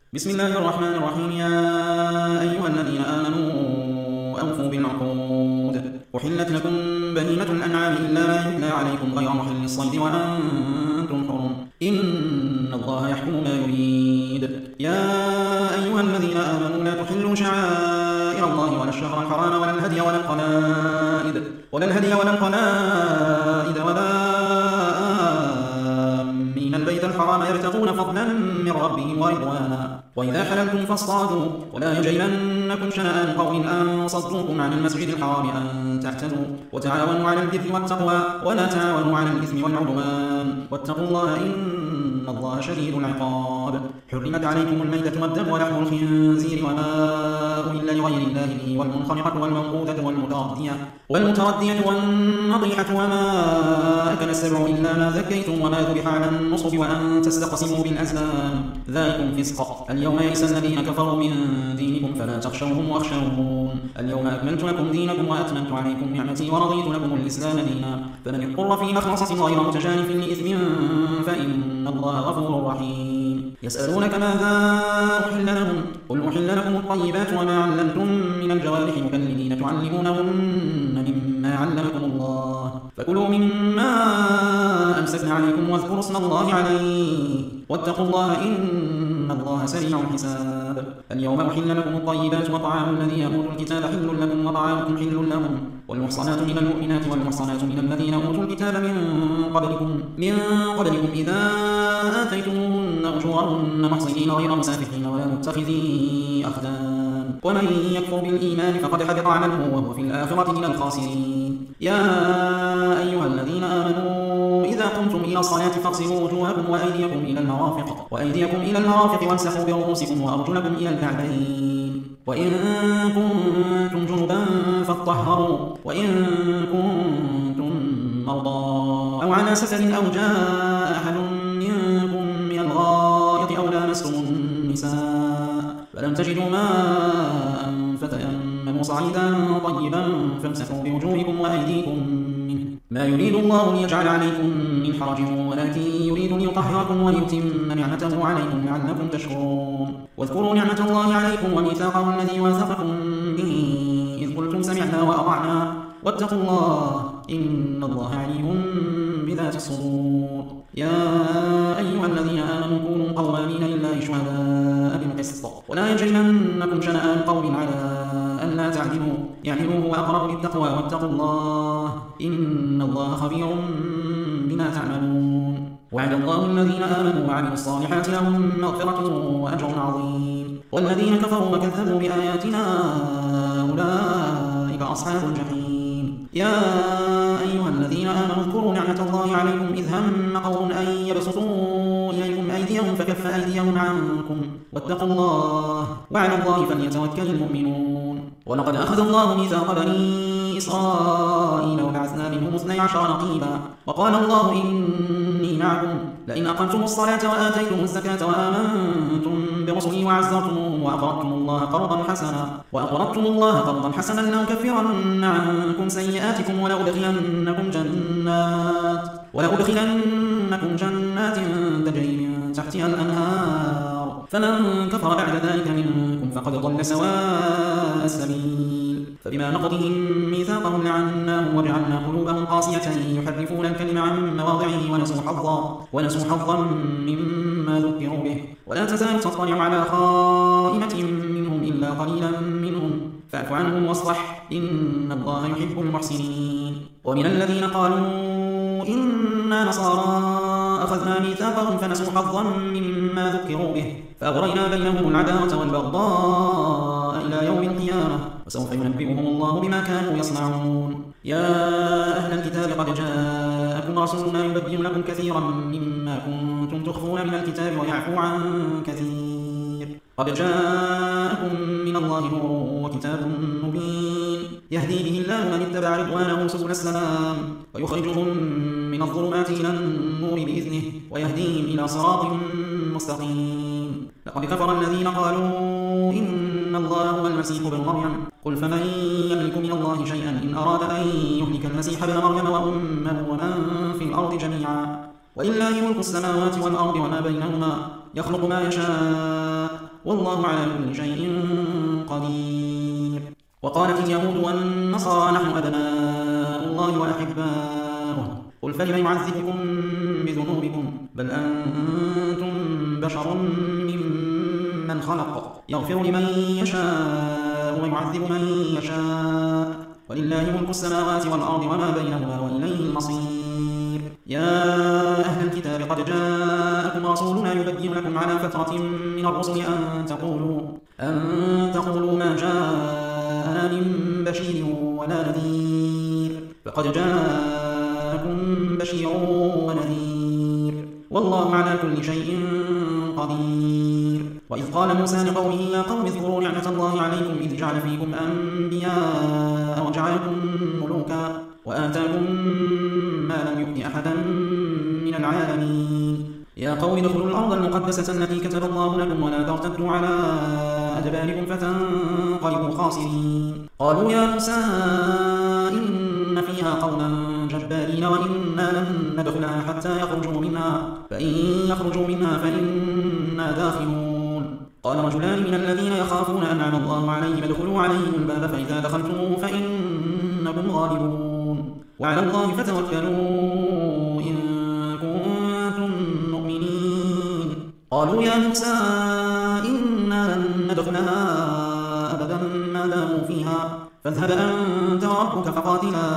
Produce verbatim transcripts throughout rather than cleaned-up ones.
بسم الله الرحمن الرحيم. يا أيها الذين آمنوا أوفوا بالعقود. أحلت لكم بهيمة الأنعام إلا ما يتلى عليكم غير محل الصيد وأنتم حرم، إن الله يحكم ما يريد. يا أيها الذين آمنوا لا تحلوا شعائر الله ولا الشهر الحرام ولا الهدي ولا القلائد ولا الهدي ولا القلائد ولا آمين البيت الحرام يبتغون فضلا من ربهم ورضوانا. وإذا حللتم فاصطادوا ولا يجرمنكم شنآن قوم أن صدوكم عن المسجد الحرام أن تعتدوا وتعاونوا على البر والتقوى ولا تعاونوا على الإثم والعدوان واتقوا الله إن الله شديد العقاب. حرمت عليكم الميتة والدم ولحم الخنزير وما أهل لغير الله به والمنخنقة والموقوذة والمتردية والمتردية والنطيحة وما أكل السبع إلا ما ذكيتم وما ذبح على النصب وأن تستقسموا بالأزلام ذلكم فسق. اليوم يئس الذين كفروا من دينكم فلا تخشوهم واخشون. اليوم أكملت لكم دينكم وأتممت عليكم نعمتي ورضيت لكم الإسلام دينا. فمن اضطر في مخلصة غير متجانف لإثم فإن الله غفور رحيم. يسألونك ماذا أحل لهم قل أحل لكم الطيبات وما علمتم من الجوارح مكلمين تعلمونهن مما علمكم الله فكلوا مما أمسكن عليكم واذكروا اسم الله عليه واتقوا الله إن الله سريع الحساب. اليوم أحل لكم الطيبات وطعام الذين أوتوا الكتاب حل لكم وطعامكم حل لهم والمحصنات من المؤمنات والمحصنات من الذين أوتوا الكتاب من قبلكم من قبلكم إذا آتيتموهن أجورهن محصنين غير مسافحين ولا متخذي أخدان ومن يكفر بالإيمان فقد حبط عمله وهو في الآخرة من الخاسرين. يا أيها الذين آمنوا إذا قمتم إلى الصلاة فاغسلوا وجوهكم وأيديكم إلى المرافق وأيديكم إلى المرافق وامسحوا برؤوسكم وأرجلكم إلى الكعبين وإن كنتم جنبا فاطهروا وإن كنتم مرضى أو على سفر أو جاء أحد منكم من الغائط أو لامستم النساء فلم تجدوا ماء فتيمموا صعيدا طيبا فامسحوا بوجوهكم وأيديكم منه ما يريد الله ليجعل عليكم من حرج ولكن يريد ليطهركم ويتم نعمته عليكم لعلكم تشكرون. واذكروا نعمة الله عليكم وميثاقه الذي واثقكم به إذ قلتم سمعنا وأطعنا واتقوا الله إن الله عليم بذات الصدور. يا أيها الذين آمنوا كونوا قوامين لله شهداء بالقسط ولا يجرمنكم شنآن قوم على ألا تعدلوا اعدلوا هو أقرب للتقوى واتقوا الله إن الله خبير بما تعملون. وعد الله الذين آمنوا وعملوا الصالحات لهم مغفرة وأجر عظيم والذين كفروا وكذبوا بآياتنا أولئك أصحاب الجحيم. يا أيها الذين آمنوا اذكروا نعمة الله عليكم إذ هم قوم أن يبسطوا إليكم أيديهم فكف أيديهم عنكم واتقوا الله وعلى الله فليتوكل المؤمنون. ولقد أخذ الله ميثاق بني إسرائيل وبعثنا منهم اثني عشر نقيبا وقال الله إني معكم لئن أقمتم الصلاة وآتيتم الزكاة وآمنتم برسلي وعزرتموهم وأقرضتم الله قرضا حسنا وأقرضتم الله قرضا حسنا لأكفرن عنكم سيئاتكم ولأدخلنكم جنات ولأدخلنكم جنات تجري من تحتها الأنهار فمن كفر بعد ذلك منكم فقد ضل سواء السبيل. فبما نقضهم ميثاقهم لعناهم وجعلنا قلوبهم قاسية يحرفون الكلم عن مواضعه ونسوا حظا ونسوا حظا مما ذكروا به ولا تزال تطلع على خائنة منهم إلا قليلا منهم فاعف عنهم واصفح إن الله يحب المحسنين. ومن الذين قالوا إنا نصارى أخذنا ميثاقهم فنسوا حظا مما ذكروا به فأغرينا بينهم العداوة والبغضاء إلى يوم القيامة وسوف ينبئهم الله بما كانوا يصنعون. يا أهل الكتاب قد جاءكم رسولنا يبين لكم كثيرا مما كنتم تخفون من الكتاب ويعفو عن كثير قد جاءكم من الله نور وكتاب مبين يهدي به الله من اتبع رضوانه سبل السلام ويخرجهم من الظلمات إلى النور بإذنه ويهديهم إلى صراط مستقيم. لقد كفر الذين قالوا إن الله هو المسيح ابن مريم قل فمن يملك من الله شيئا إن أراد أن يهلك المسيح ابن مريم وأمه ومن في الأرض جميعا ولله ملك السماوات والأرض وما بينهما يخلق ما يشاء والله على كل شيء قدير. وقالت اليهود والنصارى نحن أبناء الله وأحباؤه قل فلم يعذبكم بذنوبكم بل أنتم بشر ممن خلق يغفر لمن يشاء ويعذب من يشاء ولله ملك السماوات والأرض وما بينهما وإليه المصير. يا أهل الكتاب قد جاءكم رسولنا يبين لكم على فترة من الرسل أن تقولوا أن تقولوا ما جاءنا من بشير ولا نذير فقد جاءكم بشير ونذير والله على كل شيء قدير. وإذ قال موسى لقومه يا قوم اذكروا نعمة الله عليكم إذ جعل فيكم أنبياء وجعلكم ملوكا وآتاكم ما لم يؤت أحدا من العالمين. يا قوم ادخلوا الأرض المقدسة التي كتب الله لكم ولا ترتدوا على أدباركم فتنقلبوا خاسرين. قالوا يا موسى إن فيها قوما جبارين وإنا لن ندخلها حتى يخرجوا منها فإن يخرجوا منها فإنا داخلون. قال رجلان من الذين يخافون أنعم الله عليهم ادخلوا عليهم الباب فإذا دخلتموه فإنكم غالبون وعلى الله فتوكلوا إن كنتم مؤمنين. قالوا يا موسى إنا لن ندخلها أبدا ما داموا فيها فاذهب أنت وربك فقاتلا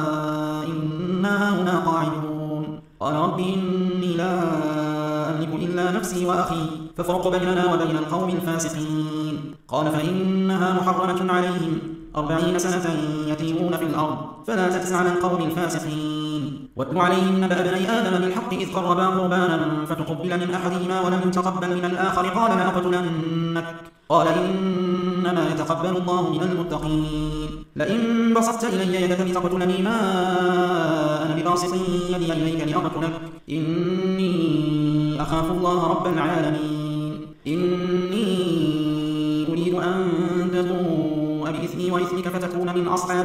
إنا هنا قاعدون. قال رب إني لا أملك إلا نفسي وأخي فافرق بيننا وبين القوم الفاسقين. قال فإنها محرمة عليهم أربعين سنة يتيمون في الأرض فلا تأس على القوم الفاسقين. واتل عليهم نبأ ابني آدم بالحق إذ قربا قربانا فتقبل من أحدهما ولم يتقبل من الآخر قال لأقتلنك قال إنما يتقبل الله من المتقين. لئن بسطت إلي يدك لتقتلني ما أنا بباسط يدي إليك لأقتلك إني أخاف الله رب العالمين. إني أريد أن تبوء بإثمي وإثمك فتكون من أصحاب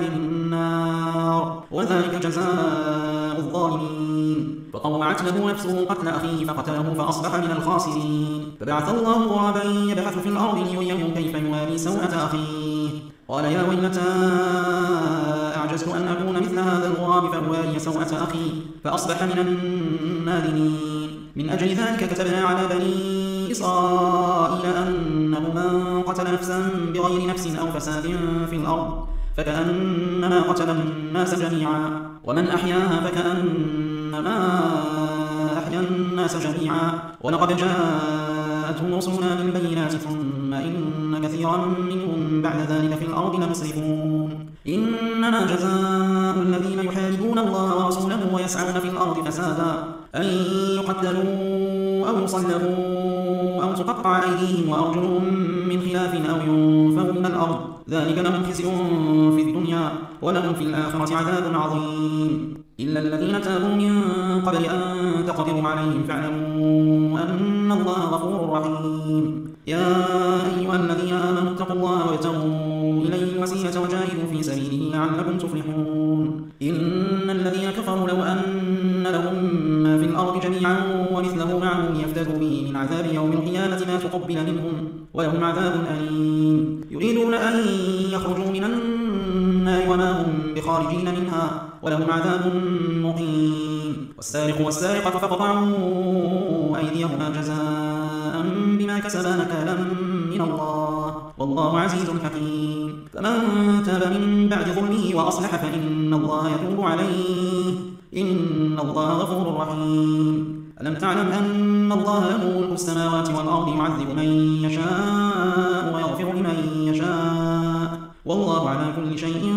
النار وذلك جزاء الظالمين. فطوعت له نفسه قتل أخيه فقتله فأصبح من الخاسرين. فبعث الله غرابا يبحث في الأرض ليريه كيف يواري سوءة أخيه قال يا ويلتى أعجزت أن أكون مثل هذا الغراب فأواري سوءة أخي فأصبح من النادمين. من أجل ذلك كتبنا على بني إسرائيل أنه من قتل نفسا بغير نفس أو فساد في الأرض فكأنما قتل الناس جميعا ومن أحياها فكأنما أحيا الناس جميعا ولقد جاءتهم رسلنا بالبينات ثم إن كثيرا منهم بعد ذلك في الأرض لمسرفون. إنما جزاء الذين يحاربون الله ورسوله ويسعون في الأرض فسادا أن يقتلوا أو يصلبوا أو تقطع أيديهم وأرجلهم من خلاف أو ينفوا من الأرض ذلك لهم خزي في الدنيا ولهم في الآخرة عذاب عظيم. إلا الذين تابوا من قبل أن تقدروا عليهم فاعلموا أن الله غفور رحيم. يا أيها الذين آمنوا اتقوا الله وابتغوا إليه الوسيلة وجاهدوا في سبيله لعلكم تفلحون. إن الذين كفروا لو أن لهم ما في الأرض جميعا ومثله معه ليفتدوا به من عذاب يوم القيامة ما تقبل منهم ولهم عذاب أليم. يريدون أن يخرجوا من النار وما هم بخارجين منها ولهم عذاب مقيم. والسارق والسارقة فقطعوا أيديهما جزاء بما كسبا نكالا من الله والله عزيز حكيم. فمن تاب من بعد ظلمه وأصلح فإن الله يتوب عليه إن الله غفور رحيم. ألم تعلم أن الله له ملك السماوات والأرض يعذب من يشاء ويغفر لمن يشاء والله على كل شيء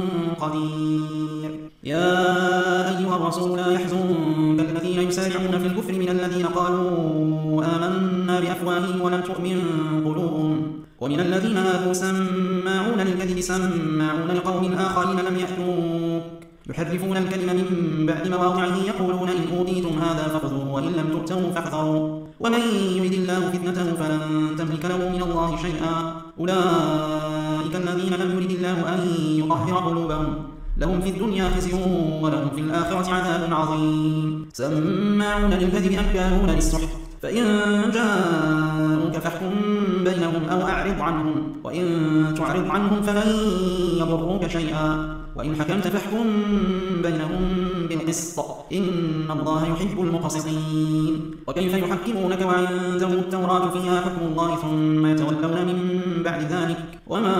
قدير. يا أيها الرسول لا يحزنك الذين يسارعون في الكفر من الذين قالوا آمنا بأفواههم ولم تؤمن قلوبهم ومن الذين هادوا سماعون للكذب سماعون لقوم آخرين لم يأتوك يحرفون الكلم من بعد مواضعه يقولون إن أوتيتم هذا فخذوه وإن لم تؤتوه فاحذروا ومن يرد الله فتنته فلن تملك له من الله شيئا أولئك الذين لم يرد الله أن يطهر قلوبهم لهم في الدنيا خزي ولهم في الآخرة عذاب عظيم. سماعون للكذب أكالون للسحت فإن جاءوك فاحكم بينهم أو أعرض عنهم، وإن تعرض عنهم فلن يضروك شيئا، وإن حكمت فاحكم بينهم بالقسط، إن الله يحب المقسطين. وكيف يحكمونك وعندهم التوراة فيها حكم الله ثم يتولون من بعد ذلك وما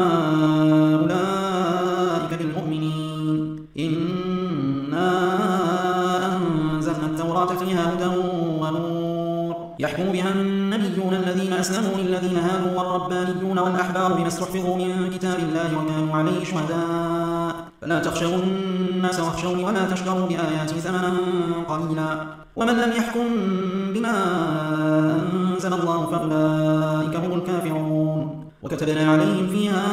أولئك بالمؤمنين. إنا أنزلنا التوراة فيها هدى ونور يحكم بها النبيون الذين أسلموا للذين هادوا والربانيون والأحبار بما استحفظوا من كتاب الله وكانوا عليه شهداء. فلا تخشوا الناس واخشوني ولا تشتروا بآياتي ثمنا قليلا، ومن لم يحكم بما أنزل الله فأولئك هم الكافرون. وكتبنا عليهم فيها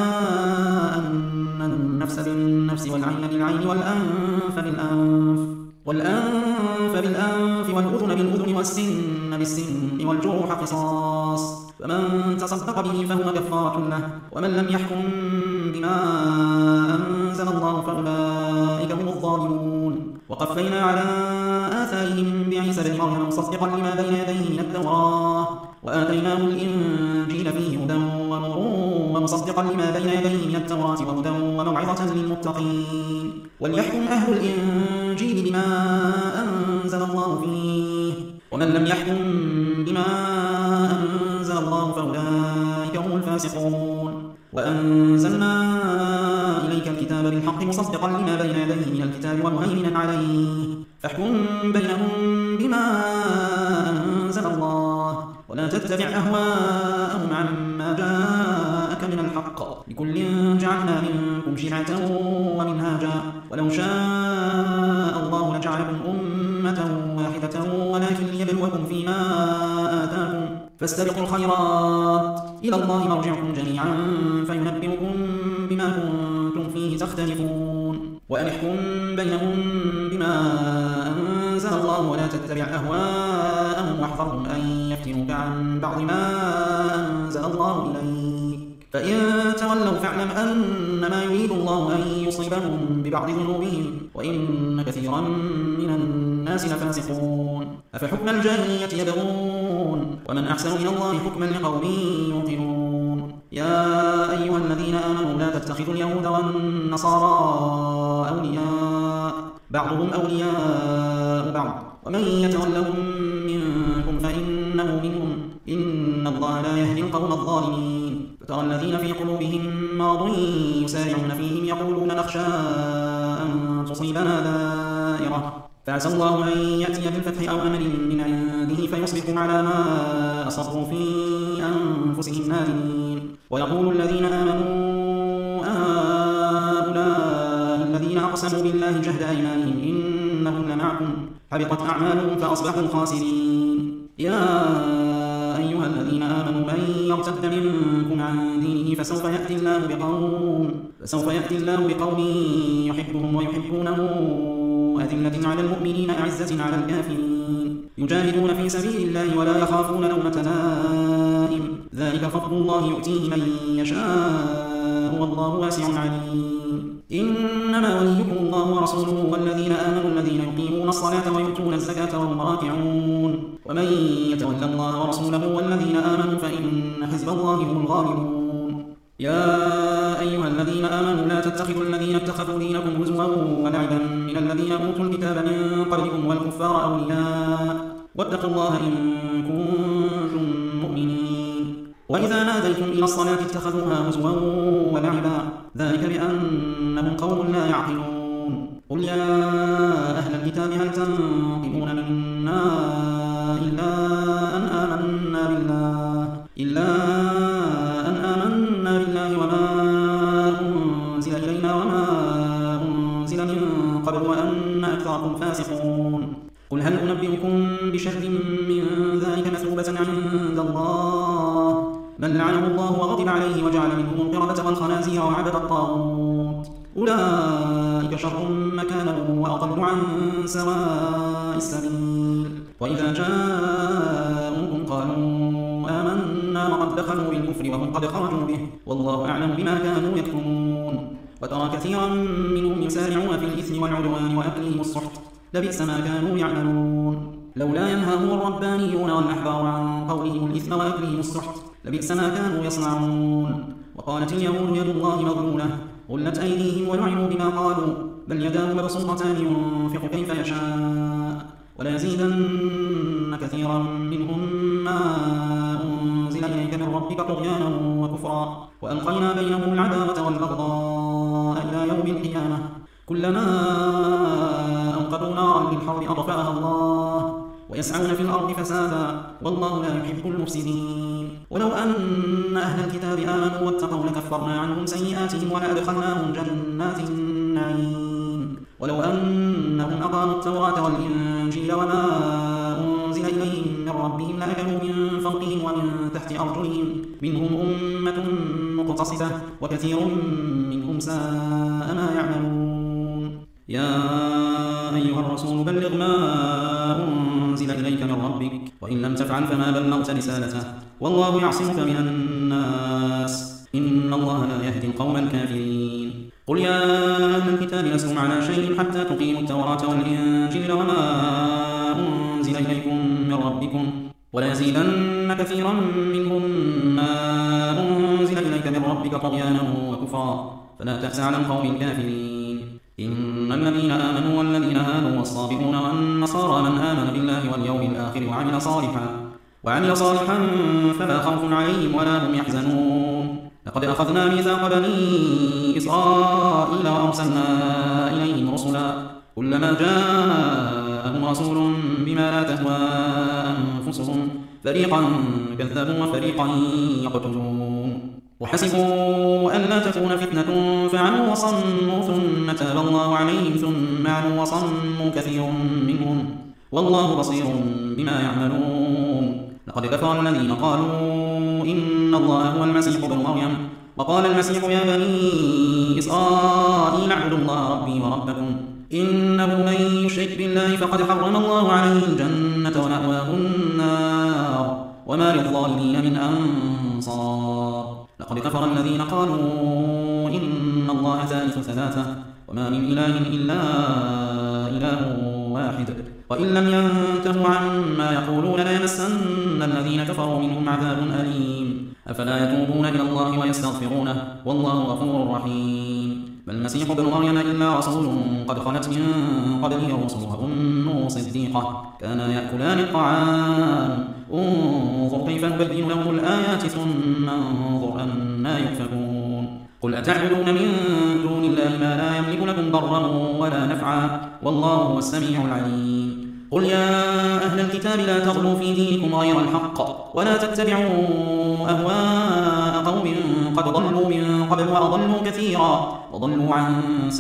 أن النفس بالنفس والعين بالعين والأنف بالأنف والأنف بالأنف والأذن بالأذن والسن بالسن والجروح قصاص، فمن تصدق به فهو كفارة له، ومن لم يحكم بما أنزل الله فأولئك هم الظالمون. وقفينا على آثارهم بعيسى بن مريم مصدقا لما بين يديه من التوراة، وآتيناه الإنجيل فيه هدى ونور ومصدقا لما بين يديه من التوراة وهدى وموعظة للمتقين. وليحكم أهل الإنجيل بما أنزل الله فيه، ومن لم يحكم بما أنزل الله فأولئك هم الفاسقون. وأنزلنا إليك الكتاب بالحق مصدقا لما بين يديه من الكتاب ومهيمنا عليه، فاحكم بينهم بما أنزل الله، ولا تتبع أهواءهم عما جاءك من الحق، لكل جعلنا منكم شرعة ومنهاجا، ولو شاء الله لجعلكم أمة واحدة ولكن ليبلوكم فيما آتاكم، فاستبقوا الخيرات إلى الله مرجعكم جميعا فينبئكم بما كنتم فيه تختلفون. وأن احكم بينهم بما أنزل الله ولا تتبع أهواءهم واحذرهم أن يفتنوك عن بعض ما أنزل الله إليك، فإن تولوا فاعلم أنما يريد الله أن يصيبهم ببعض ذنوبهم وإن كثيرا من الناس لفاسقون. أفحكم الجاهلية يبغون ومن أحسن من الله حكما لقوم يوقنون. يا أيها الذين آمنوا لا تتخذوا اليهود والنصارى أولياء بعضهم أولياء بعض ومن يتولهم منكم فإنه منهم إن الله لا يهدي القوم الظالمين. فترى الذين في قلوبهم مرض يسارعون فيهم يقولون نخشى أن تصيبنا دائرة فعسى الله أن يأتي بالفتح أو أمر من عنده فيصبحوا على ما أصروا في أنفسهم نادمين. ويقول الذين آمنوا هؤلاء الذين أقسموا بالله جهد أيمانهم إنهم لمعكم حبطت أعمالهم فأصبحوا خاسرين. يا أيها الذين آمنوا من يرتد منكم عن دينه فسوف يأتي الله بقوم فسوف يأتي الله بقوم يحبهم ويحبونه أذلة على المؤمنين أعزة على الكافرين يجاهدون في سبيل الله ولا يخافون لومة لائم ذلك فضل الله يؤتيه من يشاء والله واسع عليم. إنما وليكم الله ورسوله والذين آمنوا الذين يقيمون الصلاة ويؤتون الزكاة وهم راكعون ومن يتولى الله ورسوله والذين آمنوا فإن حزب الله هم الغالبون. يا أيها الذين آمنوا لا تتخذوا الذين اتخذوا دينكم هزوا ولعبا من الذين أوتوا الكتاب من قبلكم والكفار أولياء واتقوا الله إن كنتم مؤمنين. وإذا ناديتم إلى الصلاة اتخذوها هزوا ولعبا ذلك بأنهم قوم لا يعقلون. قل يا أهل الكتاب هل تنقمون منا إلا أن آمنا بالله إلا أن آمنا بالله وما أنزل إلينا وما أنزل من قبل وأن أكثركم فاسقون. قل هل أنبئكم بشر من ذلك مثوبة عند الله من لعنه الله وغضب عليه وجعل منهم القردة والخنازير وعبد الطاغوت أولئك شر مكانا وأضل عن سواء السبيل. وإذا جاءوكم قالوا آمنا وقد دخلوا بالكفر وهم قد خرجوا به والله أعلم بما كانوا يكتمون. وترى كثيرا منهم يسارعون في الإثم والعدوان وأكلهم السحت لبئس ما كانوا يعملون. لولا ينهاهم الربانيون والأحبار عن قولهم الإثم وأكلهم السحت لبئس ما كانوا يصنعون. وقالت اليهود يد الله مغلولة غلت أيديهم ولعنوا بما قالوا بل يداه مبسوطتان ينفق كيف يشاء وليزيدن كثيرا منهم ما أنزل إليك من ربك طغيانا وكفرا وألقينا بينهم العداوة والبغضاء إلى يوم القيامة كلما أوقدوا نارا للحرب أطفأها الله ويسعون في الأرض فسادا والله لا يحب المفسدين. ولو أن أهل الكتاب آمنوا واتقوا لكفرنا عنهم سيئاتهم ولأدخلناهم جنات النعيم. ولو أنهم أقاموا التوراة والإنجيل وما أنزل إليهم من ربهم لأكلوا من فوقهم ومن تحت أرجلهم منهم أمة مقتصدة وكثير منهم ساء ما يعملون. يا أيها الرسول بلغ ما أنزل إليك من ربك وإن لم تفعل فما بلغت رسالته والله يعصمك من الناس إن الله لا يهدي القوم الكافرين. قل يا أهل الكتاب لستم على شيء حتى تقيموا التوراة والإنجيل وما أنزل إليكم من ربكم وليزيدن كثيرا منهم ما أنزل إليك من ربك طغيانا وكفرا فلا تأس على القوم الكافرين. إن الذين آمنوا والذين هادوا والصابئون والنصارى من آمن بالله واليوم الآخر وعمل صالحا وعمل صالحا فلا خوف عليهم ولا هم يحزنون. لقد أخذنا ميثاق بني إسرائيل وأرسلنا إليهم رسلا كلما جاءهم رسول بما لا تهوى أنفسهم فريقا كذبوا وفريقا يقتلون. وحسبوا أن لا تكون فتنة فعموا وصموا ثم تاب الله عليهم ثم عموا وصموا كثير منهم والله بصير بما يعملون. لقد كفر الذين قالوا إن الله هو المسيح ابن مريم وقال المسيح يا بني إسرائيل اعبدوا الله ربي وربكم إنه من يشرك بالله فقد حرم الله عليه الجنة ومأواه النار وما للظالمين من أنصار. لقد كفر الذين قالوا إن الله ثالث ثلاثة وما من إله إلا إله واحد وإن لم ينتهوا عما يقولون ليمسن الذين كفروا منهم عذاب أليم. أفلا يتوبون إلى الله ويستغفرونه والله غفور رحيم. بل المسيح ابن مريم إلا رسول قد خلت من قبله الرسل وأمه صديقة كانا يأكلان الطعام انظر كيف نبين لهم الآيات ثم انظر أنا يؤفكون. قل أتعبدون من دون الله ما لا يملك لكم ضرا ولا نفعا والله هو السميع العليم. قل يا أهل الكتاب لا تغلوا في دينكم غير الحق ولا تتبعوا أهواء قوم قد ضلوا من قبل وأضلوا كثيرا وضلوا عن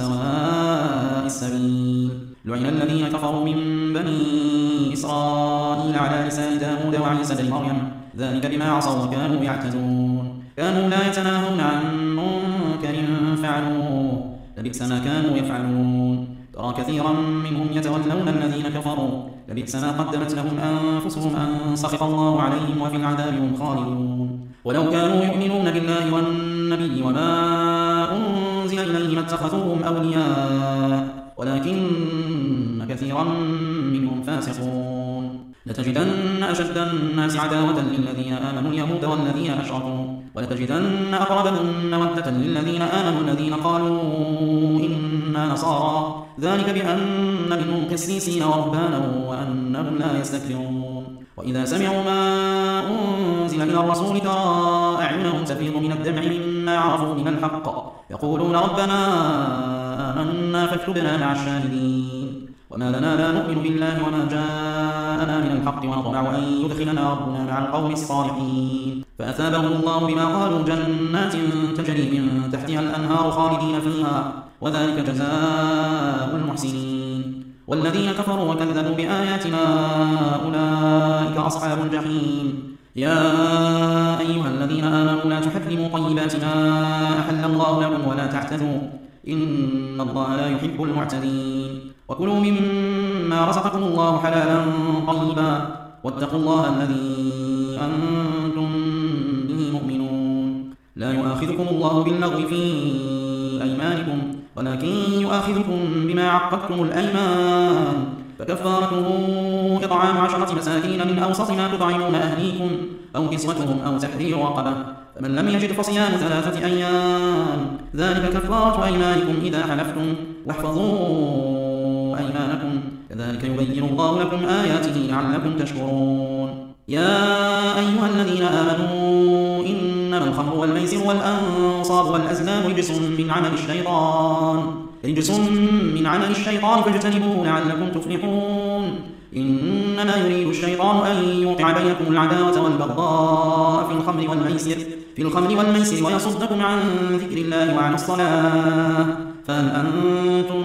سواء السبيل. لعن الذين كفروا من بني إسرائيل على لسان داود وعيسى بن مريم ذلك بما عصوا وكانوا يعتدون. كانوا لا يتناهون عن منكر فعلوه لبئس ما كانوا يفعلون. ترى كثيرا منهم يتولون الذين كفروا لبئس ما قدمت لهم أنفسهم أن سخط الله عليهم وفي العذاب هم خالدون. ولو كانوا يؤمنون بالله والنبي وما أنزل إليه ما اتخذوهم أولياء ولكن كثيرا منهم فاسقون. لتجدن أشد الناس عداوة للذين آمنوا اليهود والذين أشركوا ولتجدن أقربهم مودة للذين آمنوا الذين قالوا إنا نصارى ذلك بأن منهم قسيسين ورهبانا وأنهم لا يستكبرون. وإذا سمعوا ما أنزل إلى الرسول ترى أعينهم تفيض من الدمع مما عرفوا من الحق يقولون ربنا آمنا فاكتبنا مع الشاهدين. وما لنا لا نؤمن بالله وما جاءنا من الحق ونطمع أن يدخلنا ربنا مع القوم الصالحين. فأثابهم الله بما قالوا جنات تجري من تحتها الأنهار خالدين فيها وذلك جزاء المحسنين. والذين كفروا وكذبوا بآياتنا أولئك أصحاب الجحيم. يا أيها الذين آمنوا لا تحرموا طيبات ما أحل الله لكم ولا تعتدوا إن الله لا يحب المعتدين. وكلوا مما رزقكم الله حلالا طيبا واتقوا الله الذي أنتم به مؤمنون. لا يؤاخذكم الله باللغو في أيمانكم ولكن يؤاخذكم بما عقدتم الأيمان، فكفارته إطعام عشرة مساكين من أوسط ما تطعمون أهليكم أو كسوتهم أو تحرير رقبة، فمن لم يجد فصيام ثلاثة أيام، ذلك كفارة أيمانكم إذا حلفتم، واحفظوا أيمانكم، كذلك يبين الله لكم آياته لعلكم تشكرون. يا أيها الذين آمنوا إنما الخمر والميسر والأنصاب والأزلام رجس من عمل الشيطان رجس من عمل الشيطان فاجتنبوه لعلكم تفلحون. إنما يريد الشيطان أن يوقع بينكم العداوة والبغضاء في الخمر والميسر في الخمر والميسر ويصدكم عن ذكر الله وعن الصلاة، فهل أنتم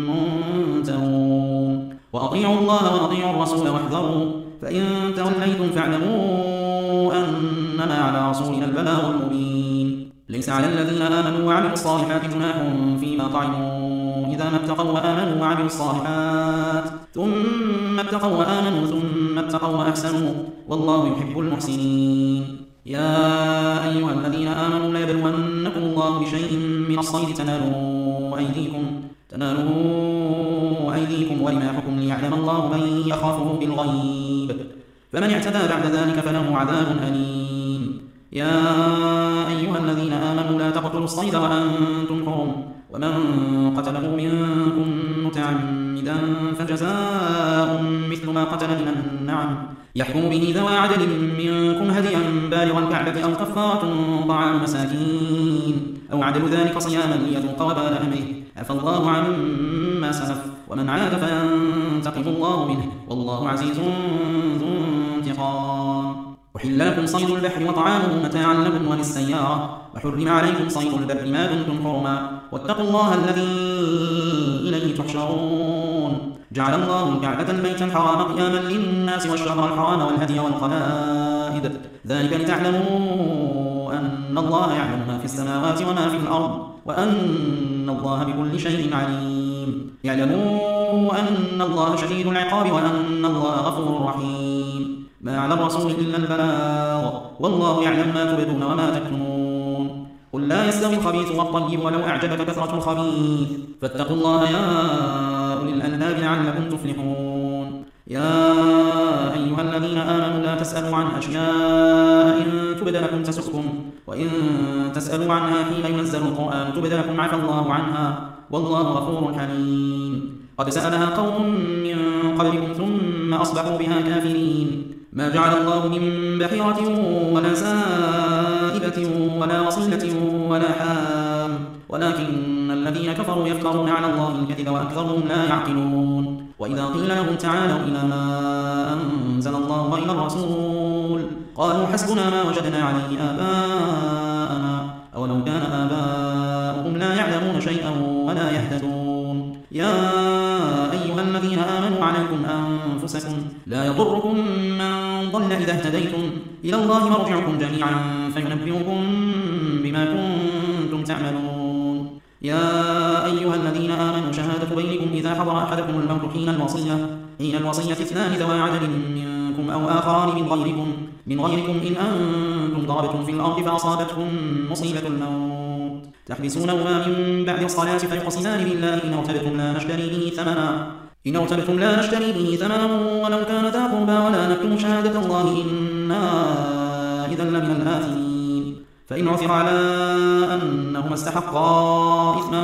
منتهون؟ وأطيعوا الله وأطيعوا الرسول واحذروا، فإن توليتم فاعلموا أنما على رسولنا البلاغ المبين. ليس على الذين آمنوا وعملوا الصالحات جناح فيما طعموا إذا ما اتقوا وآمنوا وعملوا الصالحات ثم اتقوا وآمنوا ثم اتقوا وأحسنوا والله يحب المحسنين. يا أيها الذين آمنوا لا يبلونكم الله بشيء من الصيد تناله أيديكم تناله أيديكم ورماحكم ليعلم الله من يخافه بالغيب، فمن اعتدى بعد ذلك فله عذاب أليم. يا أيها الذين آمنوا لا تقتلوا الصيد وأنتم حرم، ومن قتله منكم متعمدا فجزاء مثل ما قتل من النعم يحكم به ذوى عدل منكم هديا بالغ الكعبة أو كفارة طعام مساكين أو عدل ذلك صياما ليذوق وبال أمره، عفى الله عما سلف ومن عاد فينتقم الله منه والله عزيز ذو انتقام. أحل لكم صيد البحر وطعامه متاعا لكم وللسيارة، وحرم عليكم صيد البر ما دمتم حرما، واتقوا الله الذي إليه تحشرون. جعل الله الكعبة البيت الحرام قياما للناس والشهر الحرام والهدي والقلائد، ذلك لتعلموا أن الله يعلم ما في السماوات وما في الأرض وأن الله بكل شيء عليم. يعلموا أن الله شديد العقاب وأن الله غفور رحيم. ما على الرسول إلا البلاغ والله يعلم ما تبدون وما تكتمون. قل لا يستوي الخبيث والطيب ولو أعجبك كثرة الخبيث، فاتقوا الله يا أولي الألباب لعلكم تفلحون. يا أيها الذين آمنوا لا تسألوا عن أشياء إن تبد لكم تسؤكم، وإن تسألوا عنها حين ينزل القرآن تبد لكم عفى الله عنها والله غفور حليم. قد سألها قوم من قبلكم ثم أصبحوا بها كافرين. ما جعل الله من بحيرة ولا سائبة ولا وصيلة ولا حام ولكن الذين كفروا يفترون على الله الكذب وأكثرهم لا يعقلون. وإذا قيل لهم تعالوا إلى ما أنزل الله وإلى الرسول قالوا حسبنا ما وجدنا عليه آباءنا أولو كان آباؤهم لا يعلمون شيئا ولا يهتدون. يا أيها الذين آمنوا عليكم أنفسكم لا يضركم من ضل إذا اهتديتم إلى الله مرجعكم جميعا فينبئكم بما كنتم تعملون. يا أيها الذين آمنوا شهادة بينكم إذا حضر أحدكم الموت حين الوصية حين الوصية اثنان ذوى عدل منكم أو آخران من غيركم من غيركم إن أنتم ضربتم في الأرض فأصابتكم مصيبة الموت تحبسونهما من بعد الصلاة فيقسمان بالله إن ارتبتم لا نشتري به ثمنا إن ارتبتم لا نشتري به ثمنا ولو كان ذا قربى ولا نكتم شهادة الله إنا إذا لمن الآثمين. فإن عثر على أنهما استحقا إثما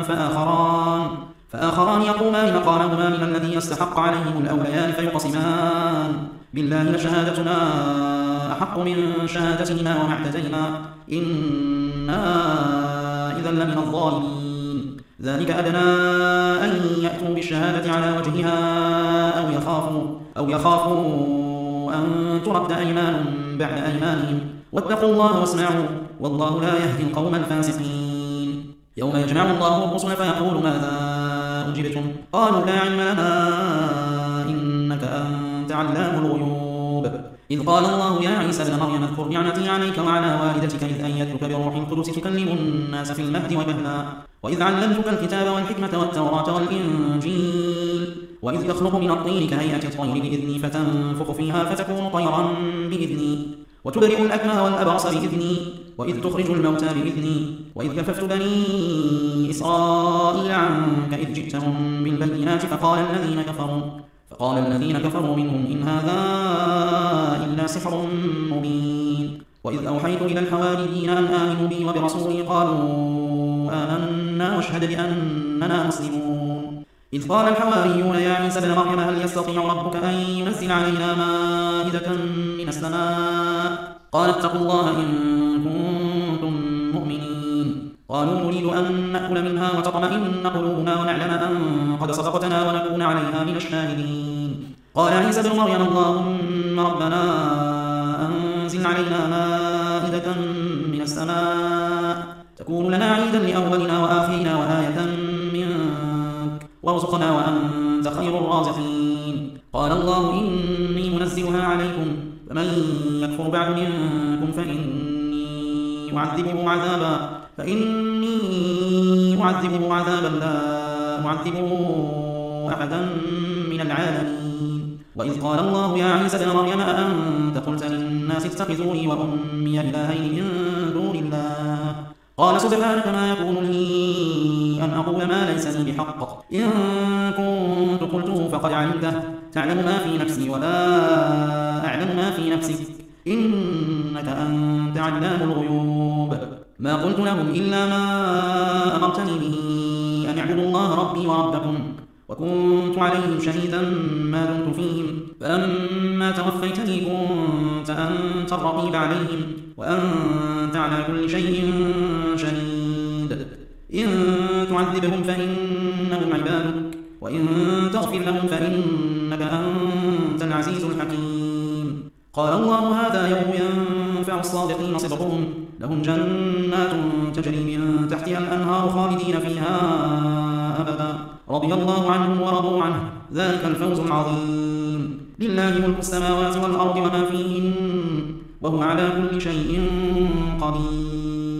فآخران فآخران يقومان مقامهما من الذي يستحق عليهم الأوليان فيقسمان بالله لشهادتنا أحق من شهادتهما وما اعتدينا إنا إذا لمن الظالمين. ذلك أدنى أن يأتوا بالشهادة على وجهها أو يخافوا أو يخافوا أن ترد أيمان بعد أيمانهم واتقوا الله واسمعوا والله لا يهدي القوم الفاسقين. يوم يجمع الله الرسل فيقول ماذا أجبتم قالوا لا علم لنا إنك أنت علام الغيوب. إذ قال الله يا عيسى ابن مريم اذكر نعمتي عليك وعلى والدتك إذ أيدتك بروح القدس تكلم الناس في المهد وكهلا وإذ علمتك الكتاب والحكمة والتوراة والإنجيل وإذ يخلق من الطين كهيئة الطير بإذني فتنفخ فيها فتكون طيرا بإذني وتبرئ الأكمه والأبرص بإذني وإذ تخرج الموتى بإذني وإذ كففت بني إسرائيل عنك إذ جئتهم بالبينات فقال الذين كفروا فقال الذين كفروا منهم إن هذا إلا سحر مبين وإذ أوحيت إلى الحواريين أن آمنوا بي وبرسولي قالوا آمنا واشهد بأننا مسلمون إذ قال الحواريون يا عيسى ابن مريم هل يستطيع ربك أن ينزل علينا مائدة من السماء قال اتقوا الله إن كنتم مؤمنين قالوا نريد أن نأكل منها وتطمئن قلوبنا ونعلم أن قد صدقتنا ونكون عليها من الشاهدين قال عيسى ابن مريم اللهم ربنا أنزل علينا مائدة من السماء تكون لنا عيدا لأولنا وآخرنا وآية منك وارزقنا وأنت خير الرازقين قال الله إني منزلها عليكم فمن يكفر بعد منكم فإني أعذبه عذابا فإني أعذبه عذابا لا أعذبه أحدا من العالمين وإذ قال الله يا عيسى ابن مريم أأنت قلت للناس اتخذوني وأمي إلهين من دون الله قال سبحانك ما يكون لي أن أقول ما ليس لي بحق إن كنت قلته فقد علمته تعلم ما في نفسي ولا أعلم ما في نفسك إنك أنت علام الغيوب ما قلت لهم إلا ما أمرتني به أن اعبدوا الله ربي وربكم وكنت عليهم شهيدا ما دمت فيهم فلما توفيتني كنت أنت الرقيب عليهم وأنت على كل شيء شهيد إن تعذبهم فإنهم عبادك وإن تغفر لهم فإنك أنت العزيز الحكيم قال الله هذا يوم ينفع الصادقين صدقهم لهم جنات تجري من تحتها الأنهار خالدين فيها أبدا رضي الله عنهم ورضوا عنه ذلك الفوز العظيم لله ملك السماوات والأرض وما فيهن وهو على كل شيء قدير